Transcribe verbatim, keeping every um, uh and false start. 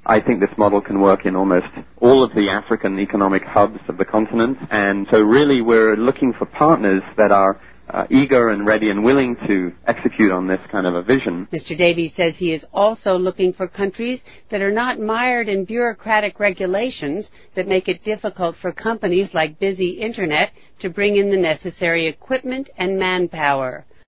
I think this model can work in almost all of the African economic hubs of the continent, and so really we're looking for partners that are uh, eager and ready and willing to execute on this kind of a vision. Mister Davies says he is also looking for countries that are not mired in bureaucratic regulations that make it difficult for companies like Busy Internet to bring in the necessary equipment and manpower.